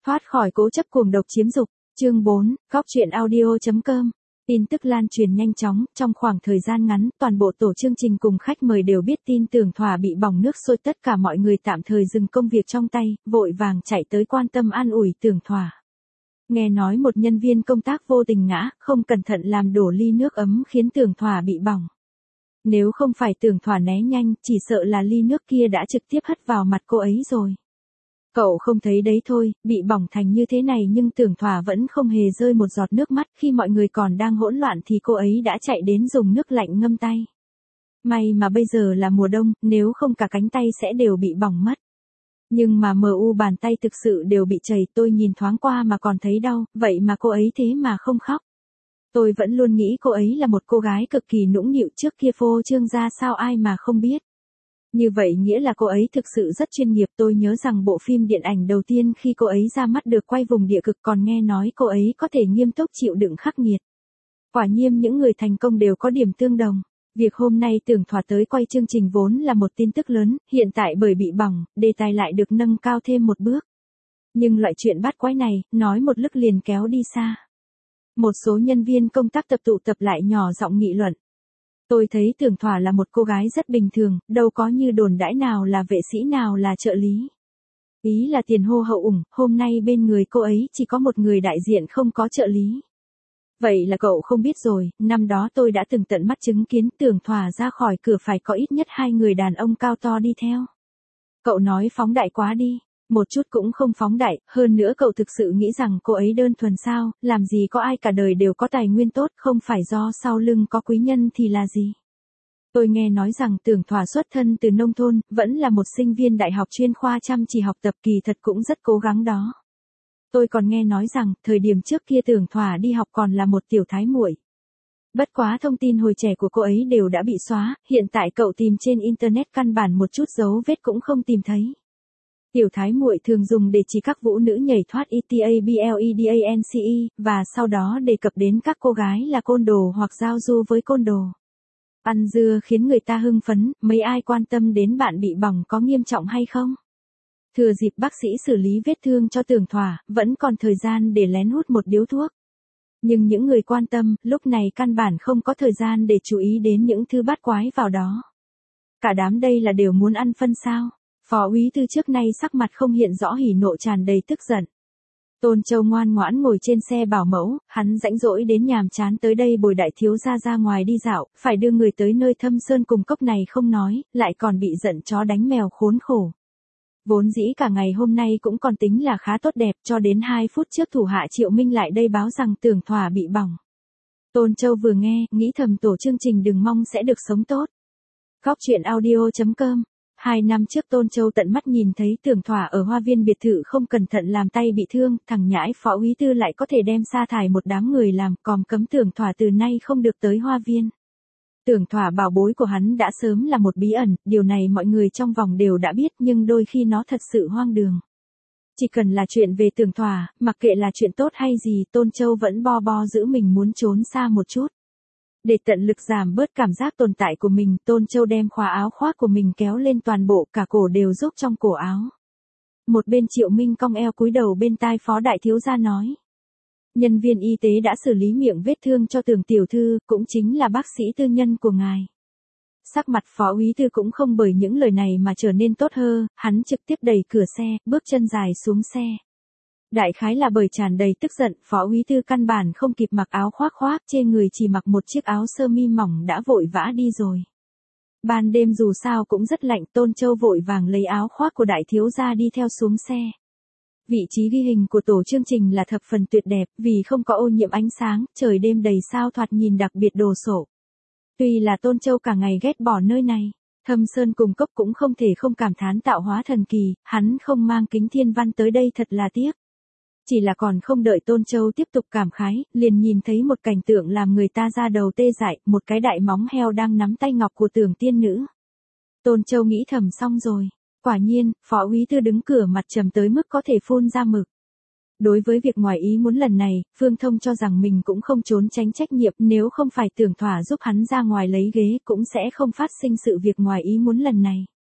Thoát khỏi cố chấp cuồng độc chiếm dục. Chương 4, Góc truyện audio.com. Tin tức lan truyền nhanh chóng, trong khoảng thời gian ngắn, toàn bộ tổ chương trình cùng khách mời đều biết tin Tưởng Thỏa bị bỏng nước sôi, tất cả mọi người tạm thời dừng công việc trong tay, vội vàng chạy tới quan tâm an ủi Tưởng Thỏa. Nghe nói một nhân viên công tác vô tình ngã, không cẩn thận làm đổ ly nước ấm khiến Tưởng Thỏa bị bỏng. Nếu không phải Tưởng Thỏa né nhanh, chỉ sợ là ly nước kia đã trực tiếp hất vào mặt cô ấy rồi. Cậu không thấy đấy thôi, bị bỏng thành như thế này nhưng Tưởng Thỏa vẫn không hề rơi một giọt nước mắt, khi mọi người còn đang hỗn loạn thì cô ấy đã chạy đến dùng nước lạnh ngâm tay. May mà bây giờ là mùa đông, nếu không cả cánh tay sẽ đều bị bỏng mất. Nhưng mà bàn tay thực sự đều bị chảy, tôi nhìn thoáng qua mà còn thấy đau, vậy mà cô ấy thế mà không khóc. Tôi vẫn luôn nghĩ cô ấy là một cô gái cực kỳ nũng nịu, trước kia phô trương ra sao ai mà không biết. Như vậy nghĩa là cô ấy thực sự rất chuyên nghiệp. Tôi nhớ rằng bộ phim điện ảnh đầu tiên khi cô ấy ra mắt được quay vùng địa cực, còn nghe nói cô ấy có thể nghiêm túc chịu đựng khắc nghiệt. Quả nhiên những người thành công đều có điểm tương đồng. Việc hôm nay Tưởng Thỏa tới quay chương trình vốn là một tin tức lớn, hiện tại bởi bị bỏng, đề tài lại được nâng cao thêm một bước. Nhưng loại chuyện bắt quái này, nói một lức liền kéo đi xa. Một số nhân viên công tác tụ tập lại nhỏ giọng nghị luận. Tôi thấy Tưởng Thỏa là một cô gái rất bình thường, đâu có như đồn đãi nào là vệ sĩ nào là trợ lý. Ý là tiền hô hậu ủng, hôm nay bên người cô ấy chỉ có một người đại diện không có trợ lý. Vậy là cậu không biết rồi, năm đó tôi đã từng tận mắt chứng kiến Tưởng Thỏa ra khỏi cửa phải có ít nhất 2 người đàn ông cao to đi theo. Cậu nói phóng đại quá đi. Một chút cũng không phóng đại, hơn nữa cậu thực sự nghĩ rằng cô ấy đơn thuần sao, làm gì có ai cả đời đều có tài nguyên tốt, không phải do sau lưng có quý nhân thì là gì. Tôi nghe nói rằng Tưởng Thỏa xuất thân từ nông thôn, vẫn là một sinh viên đại học chuyên khoa chăm chỉ học tập, kỳ thật cũng rất cố gắng đó. Tôi còn nghe nói rằng, thời điểm trước kia Tưởng Thỏa đi học còn là một tiểu thái muội. Bất quá thông tin hồi trẻ của cô ấy đều đã bị xóa, hiện tại cậu tìm trên internet căn bản một chút dấu vết cũng không tìm thấy. Tiểu thái muội thường dùng để chỉ các vũ nữ nhảy thoát ETABLEDANCE, và sau đó đề cập đến các cô gái là côn đồ hoặc giao du với côn đồ. Ăn dưa khiến người ta hưng phấn, mấy ai quan tâm đến bạn bị bỏng có nghiêm trọng hay không? Thừa dịp bác sĩ xử lý vết thương cho Tưởng Thỏa, vẫn còn thời gian để lén hút một điếu thuốc. Nhưng những người quan tâm, lúc này căn bản không có thời gian để chú ý đến những thứ bát quái vào đó. Cả đám đây là đều muốn ăn phân sao? Phó úy Tư trước nay sắc mặt không hiện rõ hỉ nộ, tràn đầy tức giận. Tôn Châu ngoan ngoãn ngồi trên xe bảo mẫu, hắn rãnh rỗi đến nhàm chán tới đây bồi đại thiếu gia ra ngoài đi dạo, phải đưa người tới nơi thâm sơn cùng cốc này không nói, lại còn bị giận chó đánh mèo khốn khổ. Vốn dĩ cả ngày hôm nay cũng còn tính là khá tốt đẹp, cho đến 2 phút trước thủ hạ Triệu Minh lại đây báo rằng Tưởng Thỏa bị bỏng. Tôn Châu vừa nghe, nghĩ thầm tổ chương trình đừng mong sẽ được sống tốt. Góc truyện audio.com. 2 năm trước Tôn Châu tận mắt nhìn thấy Tưởng Thỏa ở hoa viên biệt thự không cẩn thận làm tay bị thương, thằng nhãi Phó úy Tư lại có thể đem sa thải một đám người làm, còm cấm Tưởng Thỏa từ nay không được tới hoa viên. Tưởng Thỏa bảo bối của hắn đã sớm là một bí ẩn, điều này mọi người trong vòng đều đã biết, nhưng đôi khi nó thật sự hoang đường. Chỉ cần là chuyện về Tưởng Thỏa, mặc kệ là chuyện tốt hay gì, Tôn Châu vẫn bo giữ mình muốn trốn xa một chút. Để tận lực giảm bớt cảm giác tồn tại của mình, Tôn Châu đem khóa áo khoác của mình kéo lên toàn bộ, cả cổ đều rúc trong cổ áo. Một bên Triệu Minh cong eo cúi đầu bên tai Phó đại thiếu gia nói. Nhân viên y tế đã xử lý miệng vết thương cho Tưởng tiểu thư, cũng chính là bác sĩ tư nhân của ngài. Sắc mặt Phó úy Tư cũng không bởi những lời này mà trở nên tốt hơn, hắn trực tiếp đẩy cửa xe, bước chân dài xuống xe. Đại khái là bởi tràn đầy tức giận, Phó úy Tư căn bản không kịp mặc áo khoác trên người, chỉ mặc một chiếc áo sơ mi mỏng đã vội vã đi rồi. Ban đêm dù sao cũng rất lạnh, Tôn Châu vội vàng lấy áo khoác của đại thiếu gia đi theo xuống xe. Vị trí ghi hình của tổ chương trình là thập phần tuyệt đẹp, vì không có ô nhiễm ánh sáng, trời đêm đầy sao thoạt nhìn đặc biệt đồ sộ. Tuy là Tôn Châu cả ngày ghét bỏ nơi này, Thâm Sơn cùng cốc cũng không thể không cảm thán tạo hóa thần kỳ, hắn không mang kính thiên văn tới đây thật là tiếc. Chỉ là còn không đợi Tôn Châu tiếp tục cảm khái, liền nhìn thấy một cảnh tượng làm người ta ra đầu tê dại, một cái đại móng heo đang nắm tay ngọc của Tưởng tiên nữ. Tôn Châu nghĩ thầm xong rồi. Quả nhiên, Phó úy Tư đứng cửa mặt trầm tới mức có thể phun ra mực. Đối với việc ngoài ý muốn lần này, Phương Thông cho rằng mình cũng không trốn tránh trách nhiệm, nếu không phải Tưởng Thỏa giúp hắn ra ngoài lấy ghế cũng sẽ không phát sinh sự việc ngoài ý muốn lần này.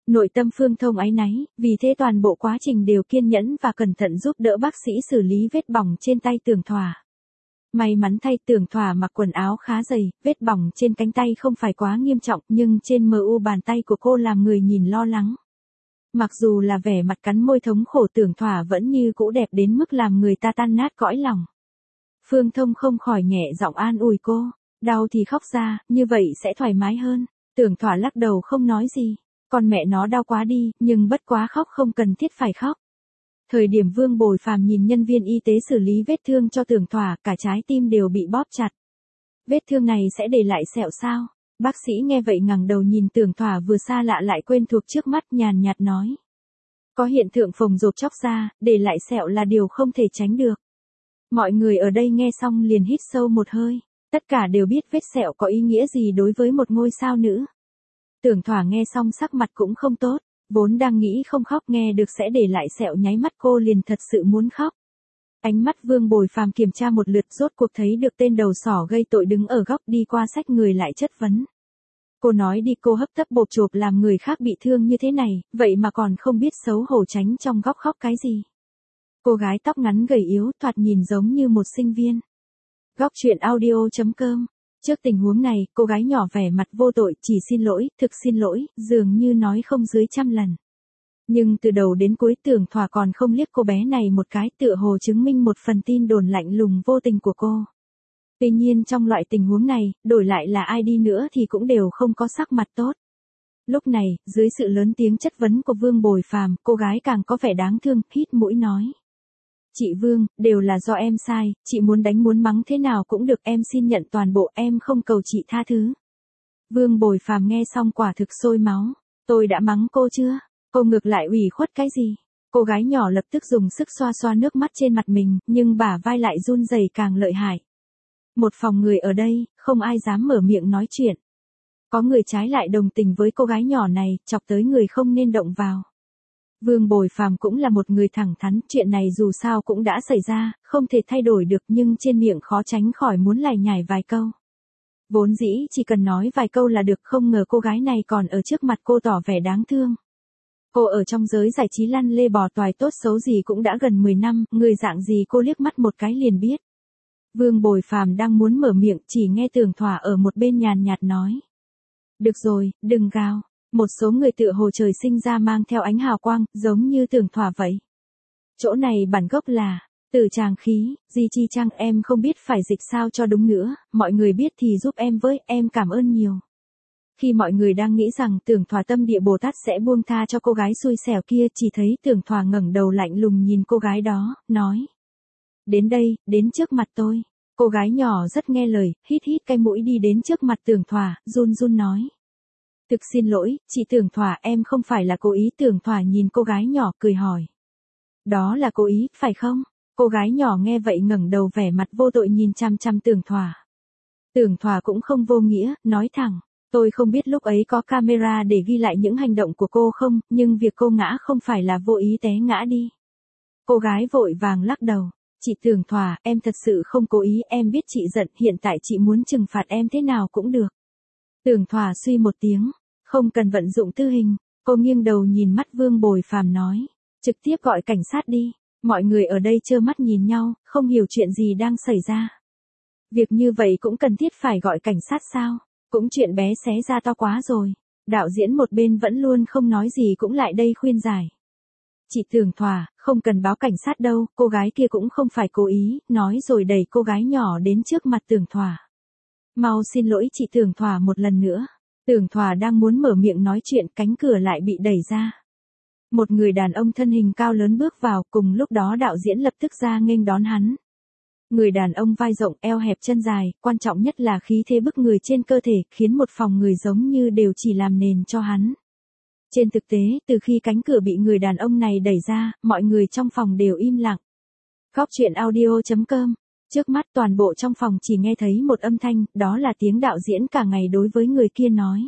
Nội tâm Phương Thông áy náy, vì thế toàn bộ quá trình đều kiên nhẫn và cẩn thận giúp đỡ bác sĩ xử lý vết bỏng trên tay Tưởng Thỏa. May mắn thay Tưởng Thỏa mặc quần áo khá dày, vết bỏng trên cánh tay không phải quá nghiêm trọng nhưng trên mu bàn tay của cô làm người nhìn lo lắng. Mặc dù là vẻ mặt cắn môi thống khổ Tưởng Thỏa vẫn như cũ đẹp đến mức làm người ta tan nát cõi lòng. Phương Thông không khỏi nhẹ giọng an ủi cô, đau thì khóc ra, như vậy sẽ thoải mái hơn. Tưởng Thỏa lắc đầu không nói gì, con mẹ nó đau quá đi, nhưng bất quá khóc không cần thiết phải khóc. Thời điểm Vương Bồi Phàm nhìn nhân viên y tế xử lý vết thương cho Tưởng Thỏa, cả trái tim đều bị bóp chặt. Vết thương này sẽ để lại sẹo sao? Bác sĩ nghe vậy ngẩng đầu nhìn Tưởng Thỏa vừa xa lạ lại quen thuộc trước mắt, nhàn nhạt nói. Có hiện tượng phồng rộp chóc ra, để lại sẹo là điều không thể tránh được. Mọi người ở đây nghe xong liền hít sâu một hơi, tất cả đều biết vết sẹo có ý nghĩa gì đối với một ngôi sao nữ. Tưởng Thỏa nghe xong sắc mặt cũng không tốt, vốn đang nghĩ không khóc nghe được sẽ để lại sẹo nháy mắt cô liền thật sự muốn khóc. Ánh mắt Vương Bồi Phàm kiểm tra một lượt rốt cuộc thấy được tên đầu sỏ gây tội đứng ở góc đi qua xách người lại chất vấn. Cô nói đi, cô hấp tấp bộp chộp làm người khác bị thương như thế này, vậy mà còn không biết xấu hổ tránh trong góc khóc cái gì. Cô gái tóc ngắn gầy yếu thoạt nhìn giống như một sinh viên. Góc truyện audio.com. Trước tình huống này, cô gái nhỏ vẻ mặt vô tội, chỉ xin lỗi, thực xin lỗi, dường như nói không dưới 100 lần. Nhưng từ đầu đến cuối Tưởng Thỏa còn không liếc cô bé này một cái, tựa hồ chứng minh một phần tin đồn lạnh lùng vô tình của cô. Tuy nhiên trong loại tình huống này, đổi lại là ai đi nữa thì cũng đều không có sắc mặt tốt. Lúc này, dưới sự lớn tiếng chất vấn của Vương Bồi Phàm, cô gái càng có vẻ đáng thương, hít mũi nói. Chị Vương, đều là do em sai, chị muốn đánh muốn mắng thế nào cũng được, em xin nhận toàn bộ, em không cầu chị tha thứ. Vương Bồi Phàm nghe xong quả thực sôi máu, tôi đã mắng cô chưa? Cô ngược lại ủy khuất cái gì? Cô gái nhỏ lập tức dùng sức xoa xoa nước mắt trên mặt mình, nhưng bả vai lại run rẩy càng lợi hại. Một phòng người ở đây, không ai dám mở miệng nói chuyện. Có người trái lại đồng tình với cô gái nhỏ này, chọc tới người không nên động vào. Vương Bồi Phàm cũng là một người thẳng thắn, chuyện này dù sao cũng đã xảy ra, không thể thay đổi được nhưng trên miệng khó tránh khỏi muốn lải nhải vài câu. Vốn dĩ chỉ cần nói vài câu là được, không ngờ cô gái này còn ở trước mặt cô tỏ vẻ đáng thương. Cô ở trong giới giải trí lăn lê bò toài tốt xấu gì cũng đã gần 10 năm, người dạng gì cô liếc mắt một cái liền biết. Vương Bồi Phàm đang muốn mở miệng, chỉ nghe Tưởng Thỏa ở một bên nhàn nhạt nói. Được rồi, đừng gào. Một số người tựa hồ trời sinh ra mang theo ánh hào quang, giống như Tưởng Thỏa vậy. Chỗ này bản gốc là từ tràng khí, di chi trang, em không biết phải dịch sao cho đúng nữa, mọi người biết thì giúp em với, em cảm ơn nhiều. Khi mọi người đang nghĩ rằng Tưởng Thỏa tâm địa Bồ Tát sẽ buông tha cho cô gái xui xẻo kia, chỉ thấy Tưởng Thỏa ngẩng đầu lạnh lùng nhìn cô gái đó, nói. Đến đây, đến trước mặt tôi. Cô gái nhỏ rất nghe lời, hít hít cái mũi đi đến trước mặt Tưởng Thỏa, run run nói. Thực xin lỗi, chị Tưởng Thỏa, em không phải là cố ý. Tưởng Thỏa nhìn cô gái nhỏ cười hỏi. Đó là cố ý, phải không? Cô gái nhỏ nghe vậy ngẩng đầu vẻ mặt vô tội nhìn chăm chăm Tưởng Thỏa. Tưởng Thỏa cũng không vô nghĩa, nói thẳng. Tôi không biết lúc ấy có camera để ghi lại những hành động của cô không, nhưng việc cô ngã không phải là vô ý té ngã đi. Cô gái vội vàng lắc đầu. Chị Tưởng Thỏa, em thật sự không cố ý, em biết chị giận, hiện tại chị muốn trừng phạt em thế nào cũng được. Tưởng Thỏa suy một tiếng, không cần vận dụng tư hình, cô nghiêng đầu nhìn mắt Vương Bồi Phàm nói, trực tiếp gọi cảnh sát đi. Mọi người ở đây trơ mắt nhìn nhau, không hiểu chuyện gì đang xảy ra. Việc như vậy cũng cần thiết phải gọi cảnh sát sao? Cũng chuyện bé xé ra to quá rồi. Đạo diễn một bên vẫn luôn không nói gì cũng lại đây khuyên giải. Chị Tưởng Thỏa, không cần báo cảnh sát đâu, cô gái kia cũng không phải cố ý, nói rồi đẩy cô gái nhỏ đến trước mặt Tưởng Thỏa. Mau xin lỗi chị Tưởng Thỏa một lần nữa. Tưởng Thỏa đang muốn mở miệng nói chuyện, cánh cửa lại bị đẩy ra. Một người đàn ông thân hình cao lớn bước vào, cùng lúc đó đạo diễn lập tức ra nghênh đón hắn. Người đàn ông vai rộng, eo hẹp, chân dài, quan trọng nhất là khí thế bức người trên cơ thể, khiến một phòng người giống như đều chỉ làm nền cho hắn. Trên thực tế, từ khi cánh cửa bị người đàn ông này đẩy ra, mọi người trong phòng đều im lặng. Góc truyện audio.com. Trước mắt toàn bộ trong phòng chỉ nghe thấy một âm thanh, đó là tiếng đạo diễn cả ngày đối với người kia nói.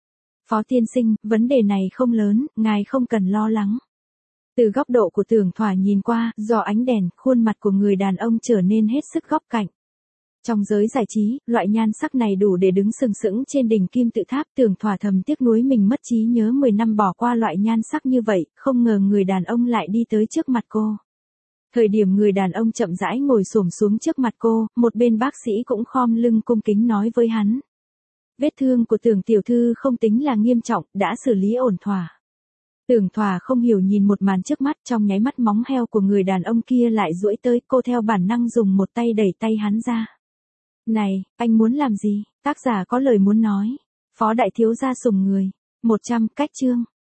Phó tiên sinh, vấn đề này không lớn, ngài không cần lo lắng. Từ góc độ của Tưởng Thỏa nhìn qua, do ánh đèn, khuôn mặt của người đàn ông trở nên hết sức góc cạnh. Trong giới giải trí, loại nhan sắc này đủ để đứng sừng sững trên đỉnh kim tự tháp. Tưởng Thỏa thầm tiếc nuối mình mất trí nhớ 10 năm bỏ qua loại nhan sắc như vậy, không ngờ người đàn ông lại đi tới trước mặt cô. Thời điểm người đàn ông chậm rãi ngồi xổm xuống trước mặt cô, một bên bác sĩ cũng khom lưng cung kính nói với hắn. Vết thương của Tưởng tiểu thư không tính là nghiêm trọng, đã xử lý ổn thỏa. Tưởng Thỏa không hiểu nhìn một màn trước mắt, trong nháy mắt móng heo của người đàn ông kia lại duỗi tới, cô theo bản năng dùng một tay đẩy tay hắn ra. Này, anh muốn làm gì? Tác giả có lời muốn nói. Phó đại thiếu gia sủng người. 100 cách chương.